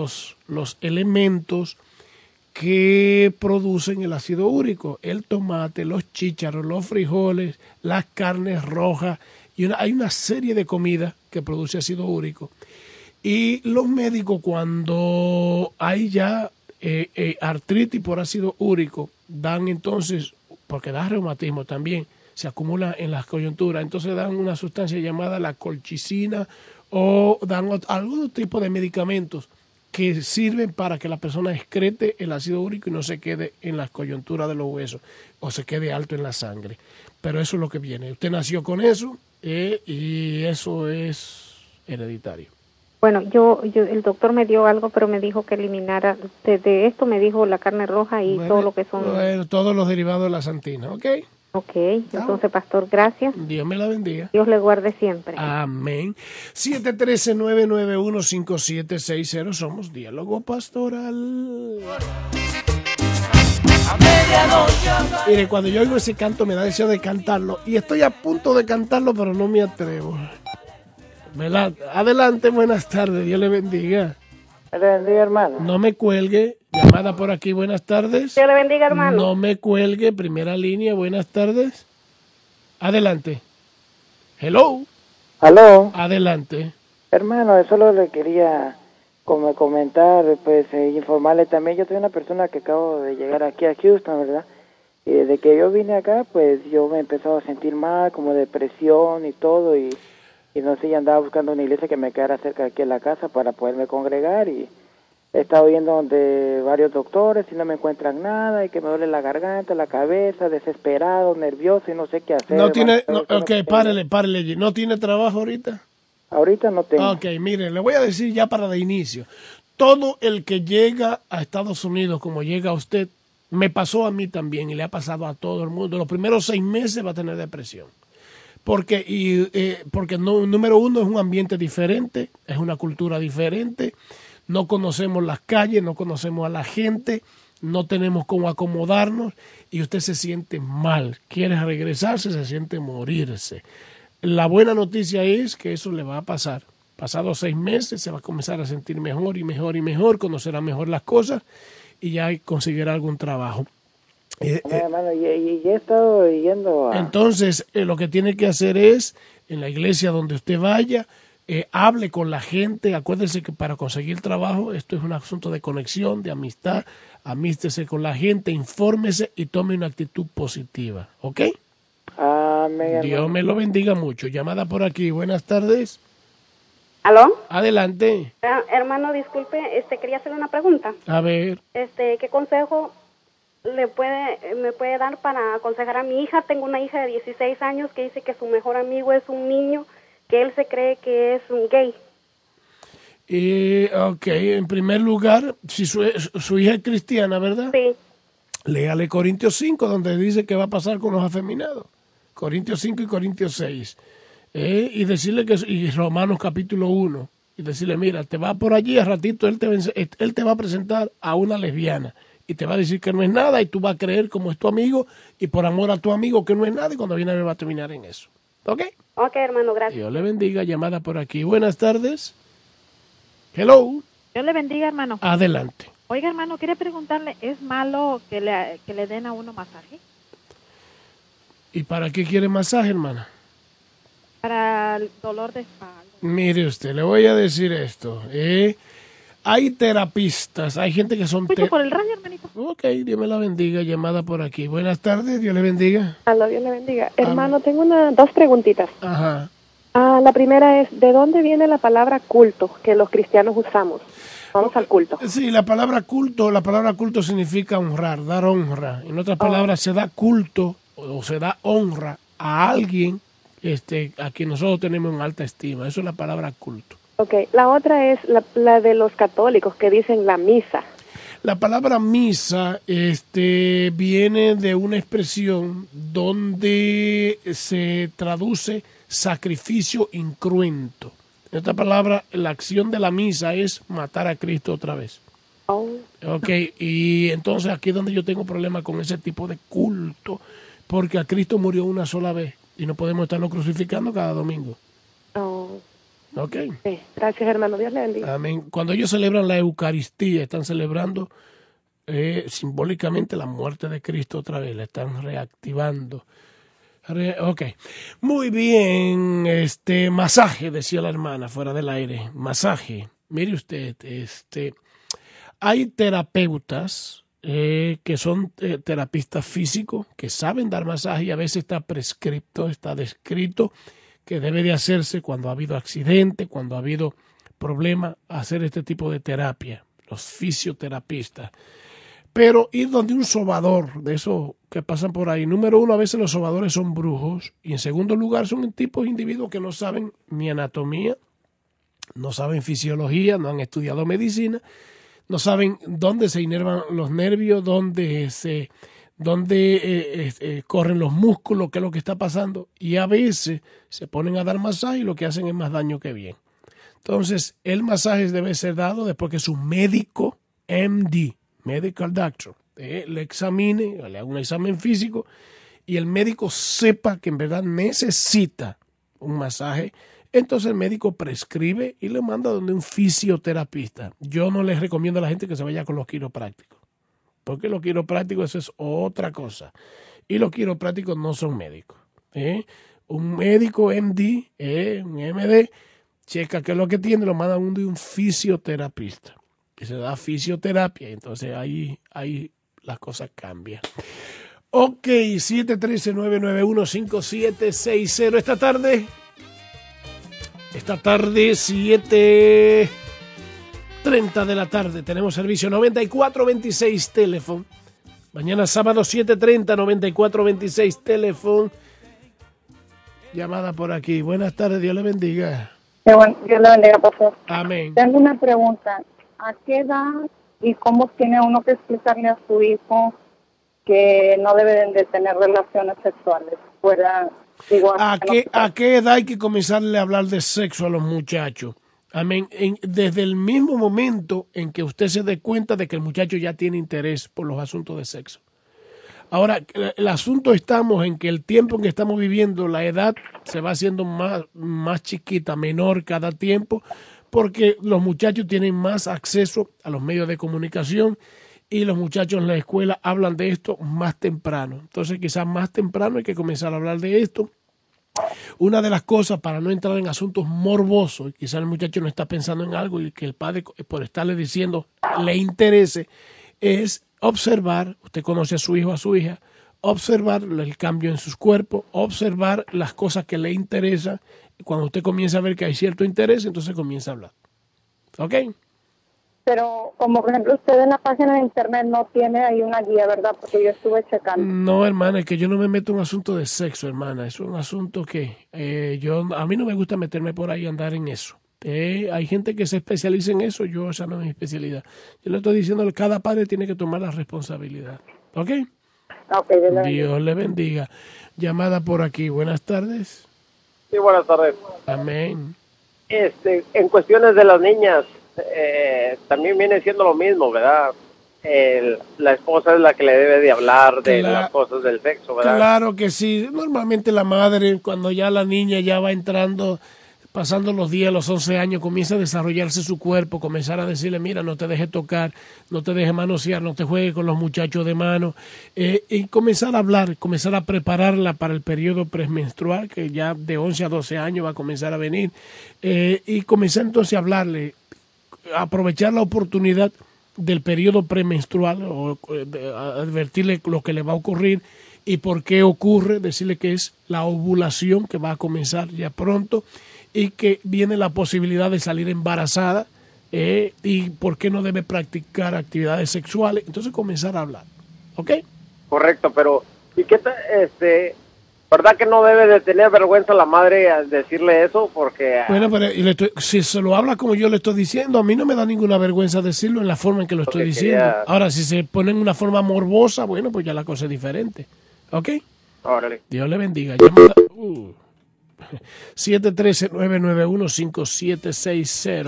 elementos que producen el ácido úrico, el tomate, los chícharos, los frijoles, las carnes rojas, y hay una serie de comidas que produce ácido úrico. Y los médicos, cuando hay ya artritis por ácido úrico, dan entonces, porque da reumatismo también, se acumula en las coyunturas, entonces dan una sustancia llamada la colchicina, o dan algún tipo de medicamentos que sirven para que la persona excrete el ácido úrico y no se quede en las coyunturas de los huesos o se quede alto en la sangre. Pero eso es lo que viene. Usted nació con eso y eso es hereditario.
Bueno, el doctor me dio algo, pero me dijo que eliminara de esto, me dijo la carne roja y todo lo que son...
Bueno, todos los derivados de la santina, ¿ok?
Ok, entonces, pastor, gracias.
Dios me la bendiga.
Dios le guarde siempre.
Amén. 713-991-5760. Somos Diálogo Pastoral.
A medianoche aparecerá.
Mire, cuando yo oigo ese canto me da deseo de cantarlo. Y estoy a punto de cantarlo, pero no me atrevo. ¿Verdad? Adelante, buenas tardes. Dios le bendiga.
Dios le bendiga, hermano.
No me cuelgue. Llamada por aquí, buenas tardes.
Dios le bendiga, hermano.
No me cuelgue. Primera línea, buenas tardes. Adelante. Hello.
Aló,
Adelante.
hermano, solo le quería como comentar, pues informarle también. Yo soy una persona que acabo de llegar aquí a Houston, ¿verdad? Y desde que yo vine acá, pues yo me he empezado a sentir mal, como depresión y todo, y no sé, ya andaba buscando una iglesia que me quedara cerca de aquí en la casa para poderme congregar, y he estado yendo donde varios doctores y no me encuentran nada, y que me duele la garganta, la cabeza, desesperado, nervioso y no sé qué hacer.
No tiene,
hermano.
no, ok, párele allí. ¿No tiene trabajo ahorita?
Ahorita no tengo.
Ok, mire, le voy a decir ya para de inicio. Todo el que llega a Estados Unidos como llega usted, me pasó a mí también y le ha pasado a todo el mundo. Los primeros 6 meses va a tener depresión. Porque número uno, es un ambiente diferente, es una cultura diferente, no conocemos las calles, no conocemos a la gente, no tenemos cómo acomodarnos y usted se siente mal, quiere regresarse, se siente morirse. La buena noticia es que eso le va a pasar. Pasados 6 meses se va a comenzar a sentir mejor y mejor y mejor, conocerá mejor las cosas y ya conseguirá algún trabajo.
Hermano, y he estado yendo a...
Entonces, lo que tiene que hacer es, en la iglesia donde usted vaya, hable con la gente. Acuérdese que para conseguir trabajo, esto es un asunto de conexión, de amistad. Amístese con la gente, infórmese y tome una actitud positiva. ¿Ok?
Amén,
Dios me lo bendiga mucho. Llamada por aquí. Buenas tardes.
¿Aló?
Adelante.
Hermano, disculpe, quería hacerle una pregunta.
A ver.
¿Qué consejo me puede dar para aconsejar a mi hija? Tengo una hija de 16 años que dice que su mejor amigo es un niño que él se cree que es un gay.
Ok, en primer lugar, si su hija es cristiana, ¿verdad?
Sí.
Léale Corintios 5, donde dice que va a pasar con los afeminados. Corintios 5 y Corintios 6. Y decirle y Romanos capítulo 1. Y decirle, mira, te va por allí, a ratito él te va a presentar a una lesbiana. Y te va a decir que no es nada y tú vas a creer como es tu amigo y por amor a tu amigo que no es nada y cuando viene a ver va a terminar en eso. ¿Ok?
Ok, hermano, gracias.
Dios le bendiga. Llamada por aquí. Buenas tardes. Hello.
Dios le bendiga, hermano.
Adelante.
Oiga, hermano, quería preguntarle, ¿es malo que le den a uno masaje?
¿Y para qué quiere masaje, hermana?
Para el dolor de espalda.
Mire usted, le voy a decir esto. Hay terapistas, hay gente que son...
Mucho por el radio, hermanito.
Ok, Dios me la bendiga. Llamada por aquí. Buenas tardes, Dios le bendiga.
Aló, Dios le bendiga. Hermano, tengo dos preguntitas.
Ajá.
La primera es, ¿de dónde viene la palabra culto que los cristianos usamos? Vamos al culto.
Sí, la palabra culto significa honrar, dar honra. En otras palabras, se da culto o se da honra a alguien a quien nosotros tenemos en alta estima. Eso es la palabra culto.
Ok, la otra es la de los católicos que dicen la misa.
La palabra misa viene de una expresión donde se traduce sacrificio incruento. En otra palabra, la acción de la misa es matar a Cristo otra vez.
Oh.
Ok, y entonces aquí es donde yo tengo problemas con ese tipo de culto, porque a Cristo murió una sola vez y no podemos estarlo crucificando cada domingo.
Oh.
Ok.
Sí, gracias, hermano. Dios le bendiga.
Amén. Cuando ellos celebran la Eucaristía, están celebrando simbólicamente la muerte de Cristo otra vez, la están reactivando. Ok, muy bien, masaje, decía la hermana fuera del aire, masaje. Mire usted, hay terapeutas que son terapistas físicos que saben dar masaje y a veces está prescripto, está descrito que debe de hacerse cuando ha habido accidente, cuando ha habido problema, hacer este tipo de terapia, los fisioterapistas. Pero ir donde un sobador, de esos que pasan por ahí, número uno, a veces los sobadores son brujos, y en segundo lugar son tipos de individuos que no saben ni anatomía, no saben fisiología, no han estudiado medicina, no saben dónde se inervan los nervios, dónde corren los músculos, qué es lo que está pasando, y a veces se ponen a dar masaje y lo que hacen es más daño que bien. Entonces, el masaje debe ser dado después que su médico, MD, Medical Doctor, le examine, le haga un examen físico y el médico sepa que en verdad necesita un masaje, entonces el médico prescribe y le manda donde un fisioterapista. Yo no les recomiendo a la gente que se vaya con los quiroprácticos, porque los quiroprácticos eso es otra cosa. Y los quiroprácticos no son médicos. Un médico MD, un MD, checa qué es lo que tiene, lo manda donde un fisioterapista. Y se da fisioterapia, entonces ahí las cosas cambian. Ok, 713-991-5760. Esta tarde, 7:30 de la tarde, tenemos servicio 9426 teléfono. Mañana sábado 7:30, 9426 teléfono. Llamada por aquí. Buenas tardes, Dios le bendiga.
Dios le bendiga, pastor.
Amén.
Tengo una pregunta. ¿A qué edad y cómo tiene uno que explicarle a su hijo que no deben de tener relaciones sexuales?
¿A qué edad hay que comenzarle a hablar de sexo a los muchachos? Amén. Desde el mismo momento en que usted se dé cuenta de que el muchacho ya tiene interés por los asuntos de sexo. Ahora, el asunto estamos en que el tiempo en que estamos viviendo, la edad se va haciendo más chiquita, menor cada tiempo, porque los muchachos tienen más acceso a los medios de comunicación y los muchachos en la escuela hablan de esto más temprano. Entonces, quizás más temprano hay que comenzar a hablar de esto. Una de las cosas para no entrar en asuntos morbosos, quizás el muchacho no está pensando en algo y que el padre, por estarle diciendo, le interese, es observar, usted conoce a su hijo o a su hija, observar el cambio en sus cuerpos, observar las cosas que le interesan. Y cuando usted comienza a ver que hay cierto interés, entonces comienza a hablar. ¿Ok?
Pero, como por ejemplo, usted en la página de internet no tiene ahí una guía, ¿verdad? Porque yo estuve checando.
No, hermana, es que yo no me meto en un asunto de sexo, hermana. Es un asunto que a mí no me gusta meterme por ahí y andar en eso. Hay gente que se especializa en eso, esa no es mi especialidad. Yo le estoy diciendo que cada padre tiene que tomar la responsabilidad. ¿Ok?
Okay,
Dios le bendiga. Llamada por aquí. Buenas tardes.
Sí, buenas tardes.
Amén.
En cuestiones de las niñas, también viene siendo lo mismo, ¿verdad? La esposa es la que le debe de hablar de las cosas del sexo, ¿verdad?
Claro que sí. Normalmente la madre, cuando ya la niña ya va entrando, pasando los 10, los 11 años, comienza a desarrollarse su cuerpo, comenzar a decirle, mira, no te dejes tocar, no te dejes manosear, no te juegues con los muchachos de mano, y comenzar a hablar, comenzar a prepararla para el periodo premenstrual, que ya de 11 a 12 años va a comenzar a venir, y comenzar entonces a hablarle, aprovechar la oportunidad del periodo premenstrual, o advertirle lo que le va a ocurrir y por qué ocurre, decirle que es la ovulación que va a comenzar ya pronto, y que viene la posibilidad de salir embarazada, y por qué no debe practicar actividades sexuales. Entonces comenzar a hablar. ¿Ok?
Correcto, pero ¿y qué verdad que no debe de tener vergüenza la madre al decirle eso? Porque
bueno, pero si se lo habla como yo le estoy diciendo, a mí no me da ninguna vergüenza decirlo en la forma en que lo estoy diciendo. Ahora, si se pone en una forma morbosa, bueno, pues ya la cosa es diferente. ¿Ok?
Órale.
Dios le bendiga. Llamada 713-991-5760.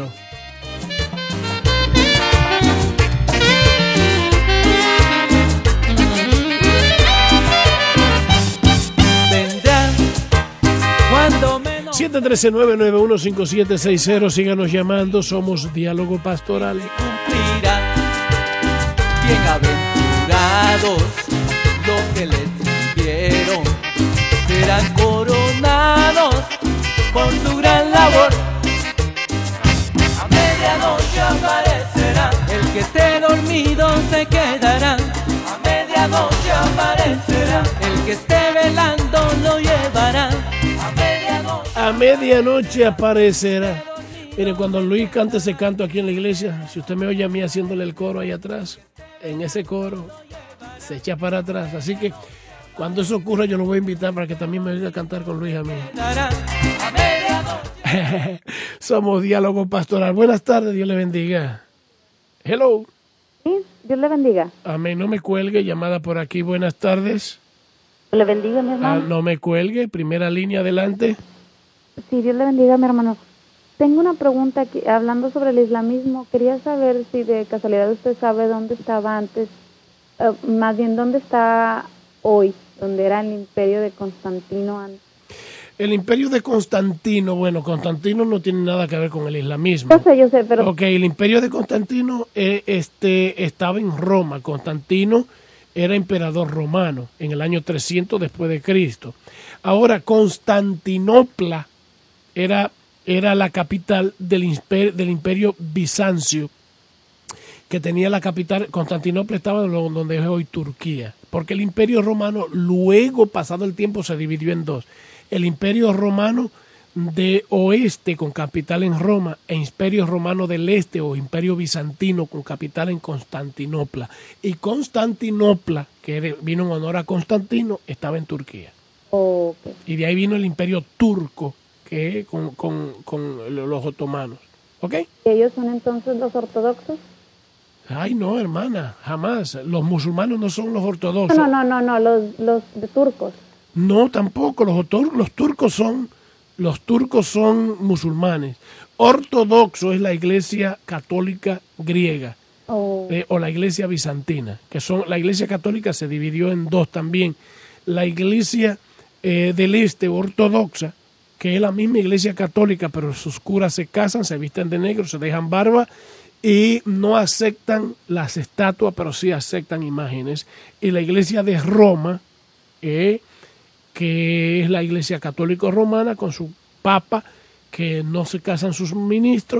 Vendrá cuando menos
713-991-5760. Síganos llamando. Somos Diálogo Pastoral.
cumplirá. Bienaventurados los que les sirvieron, serán coronados por su gran labor. A medianoche aparecerá, el que esté dormido se quedará. A medianoche aparecerá, el que esté velando lo llevará.
A medianoche aparecerá. Mire, cuando Luis cante ese canto aquí en la iglesia, si usted me oye a mí haciéndole el coro ahí atrás, en ese coro se echa para atrás. Así que cuando eso ocurra, yo lo voy a invitar para que también me venga a cantar con Luis a mí. Somos Diálogo Pastoral. Buenas tardes, Dios le bendiga. Hello.
Sí, Dios le bendiga.
Amén, no me cuelgue, llamada por aquí. Buenas tardes.
Dios le bendiga, mi hermano.
No me cuelgue, primera línea, adelante.
Sí, Dios le bendiga, mi hermano. Tengo una pregunta aquí, hablando sobre el islamismo. Quería saber si de casualidad usted sabe dónde estaba antes Más bien, ¿dónde está hoy? ¿Dónde era el imperio de Constantino antes?
El imperio de Constantino, bueno, Constantino no tiene nada que ver con el islamismo.
Yo sé, pero...
Ok, el imperio de Constantino estaba en Roma. Constantino era emperador romano en el año 300 después de Cristo. Ahora, Constantinopla era la capital del imperio bizancio, que tenía la capital. Constantinopla estaba donde es hoy Turquía, porque el imperio romano luego, pasado el tiempo, se dividió en dos. El imperio romano de oeste con capital en Roma e imperio romano del este o imperio bizantino con capital en Constantinopla. Y Constantinopla, que vino en honor a Constantino, estaba en Turquía.
Okay.
Y de ahí vino el imperio turco, que con los otomanos. ¿Ok?
¿Y ellos son entonces los ortodoxos?
Ay, no, hermana, jamás. Los musulmanes no son los ortodoxos.
No, los de turcos.
No, tampoco. Los turcos son musulmanes. Ortodoxo es la iglesia católica griega o la iglesia bizantina, que son la iglesia católica se dividió en dos también. La iglesia del este ortodoxa, que es la misma iglesia católica, pero sus curas se casan, se visten de negro, se dejan barba y no aceptan las estatuas, pero sí aceptan imágenes. Y la iglesia de Roma, que es la iglesia católica romana con su papa, que no se casan sus ministros,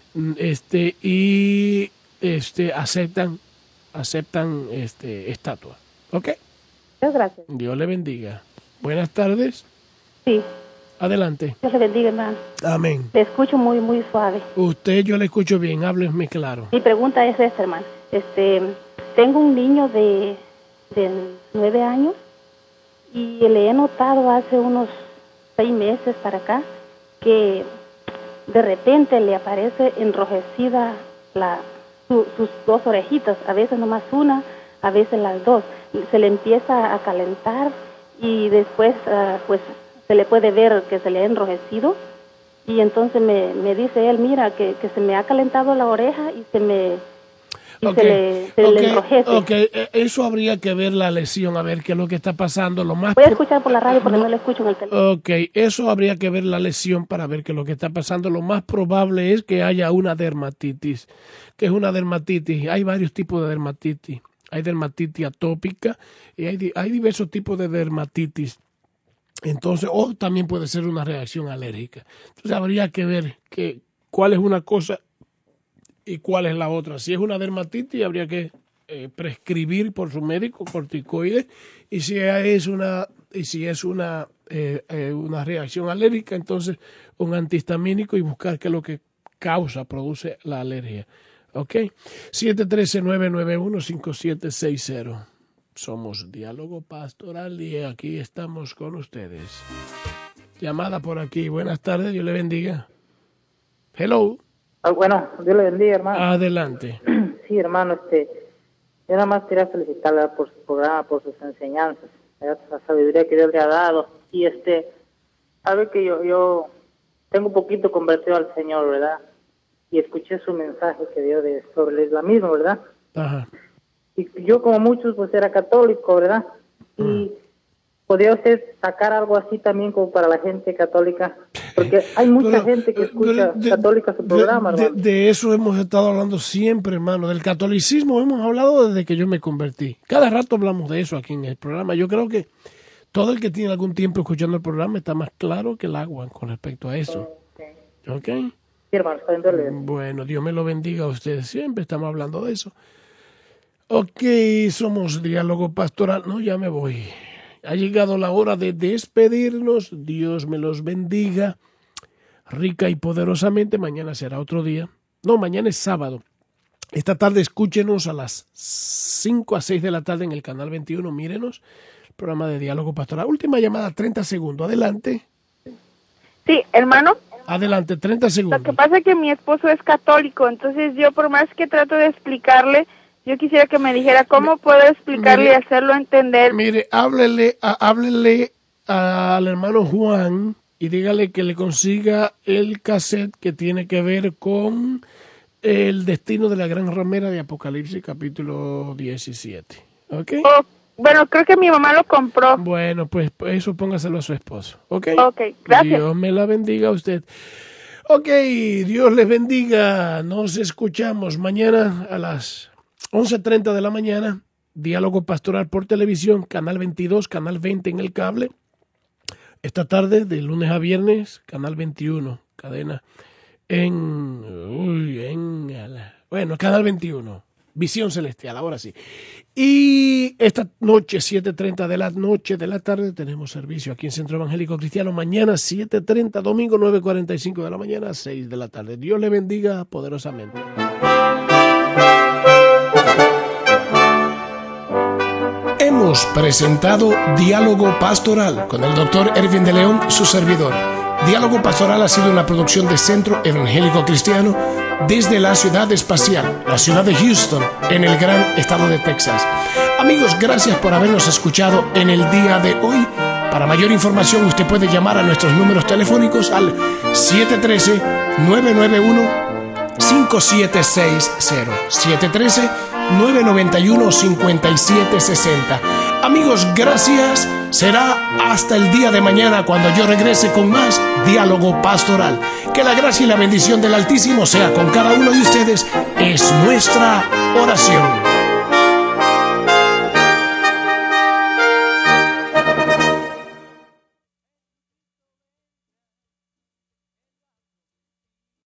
y aceptan estatuas. ¿Ok?
Muchas gracias.
Dios le bendiga. Buenas tardes.
Sí.
Adelante.
Dios le bendiga, hermano.
Amén.
Te escucho muy, muy suave.
Yo le escucho bien, hábleme claro.
Mi pregunta es esta, hermano. Tengo un niño de 9 años y le he notado hace unos 6 meses para acá que de repente le aparece enrojecida sus 2 orejitas, a veces nomás una, a veces las 2. Se le empieza a calentar y después pues se le puede ver que se le ha enrojecido y entonces me dice él, mira, que se me ha calentado la oreja y se le enrojece.
Ok, eso habría que ver la lesión, a ver qué es lo que está pasando. Voy
a escuchar por la radio porque no le escucho en el teléfono.
Ok, eso habría que ver la lesión para ver qué es lo que está pasando. Lo más probable es que haya una dermatitis. ¿Qué es una dermatitis? Hay varios tipos de dermatitis. Hay dermatitis atópica y hay diversos tipos de dermatitis. Entonces, o también puede ser una reacción alérgica. Entonces habría que ver cuál es una cosa y cuál es la otra. Si es una dermatitis, habría que prescribir por su médico corticoides, y si es una reacción alérgica, entonces un antihistamínico y buscar qué es lo que produce la alergia. ¿Ok? 713-991-5760. Somos Diálogo Pastoral y aquí estamos con ustedes. Llamada por aquí. Buenas tardes, Dios le bendiga. Hello.
Bueno, Dios le bendiga, hermano.
Adelante.
Sí, hermano, yo nada más quería felicitarle por su programa, por sus enseñanzas, la sabiduría que Dios le ha dado. Y sabe que yo tengo un poquito convertido al Señor, ¿verdad? Y escuché su mensaje que dio sobre el islamismo, ¿verdad?
Ajá.
Y yo, como muchos, pues era católico, ¿verdad? Y podría usted sacar algo así también como para la gente católica, porque hay mucha gente que escucha católica su programa, hermano.
De eso hemos estado hablando siempre, hermano. Del catolicismo hemos hablado desde que yo me convertí. Cada rato hablamos de eso aquí en el programa. Yo creo que todo el que tiene algún tiempo escuchando el programa está más claro que el agua con respecto a eso. ¿Ok?
Sí, hermano,
bueno, Dios me lo bendiga a ustedes. Siempre estamos hablando de eso. Ok, somos Diálogo Pastoral. No, ya me voy. Ha llegado la hora de despedirnos. Dios me los bendiga rica y poderosamente. Mañana será otro día. No, mañana es sábado. Esta tarde escúchenos a las 5 a 6 de la tarde en el canal 21. Mírenos, el programa de Diálogo Pastoral. Última llamada, 30 segundos. Adelante.
Sí, hermano.
Adelante, 30 segundos.
Lo que pasa es que mi esposo es católico, entonces yo por más que trato de explicarle, yo quisiera que me dijera cómo puedo explicarle y hacerlo entender.
Mire, háblele al hermano Juan y dígale que le consiga el cassette que tiene que ver con el destino de la gran ramera de Apocalipsis capítulo 17. ¿Ok?
Bueno, creo que mi mamá lo compró.
Bueno, pues eso póngaselo a su esposo. ¿Ok?
Ok, gracias.
Dios me la bendiga a usted. Ok, Dios les bendiga. Nos escuchamos mañana a las 11:30 de la mañana. Diálogo Pastoral por televisión, Canal 22, Canal 20 en el cable. Esta tarde, de lunes a viernes, Canal 21, cadena Canal 21, Visión Celestial, ahora sí. Y esta noche, 7:30 de la noche de la tarde, tenemos servicio aquí en Centro Evangélico Cristiano. Mañana, 7:30, domingo, 9:45 de la mañana, 6 de la tarde. Dios le bendiga poderosamente. Hemos presentado Diálogo Pastoral con el Dr. Ervin de León, su servidor. Diálogo Pastoral ha sido una producción de Centro Evangélico Cristiano desde la ciudad espacial, la ciudad de Houston, en el gran estado de Texas. Amigos, gracias por habernos escuchado en el día de hoy. Para mayor información, usted puede llamar a nuestros números telefónicos al 713-991-5760, 713-991-5760. Amigos, gracias. Será hasta el día de mañana cuando yo regrese con más Diálogo Pastoral. Que la gracia y la bendición del Altísimo sea con cada uno de ustedes. Es nuestra oración.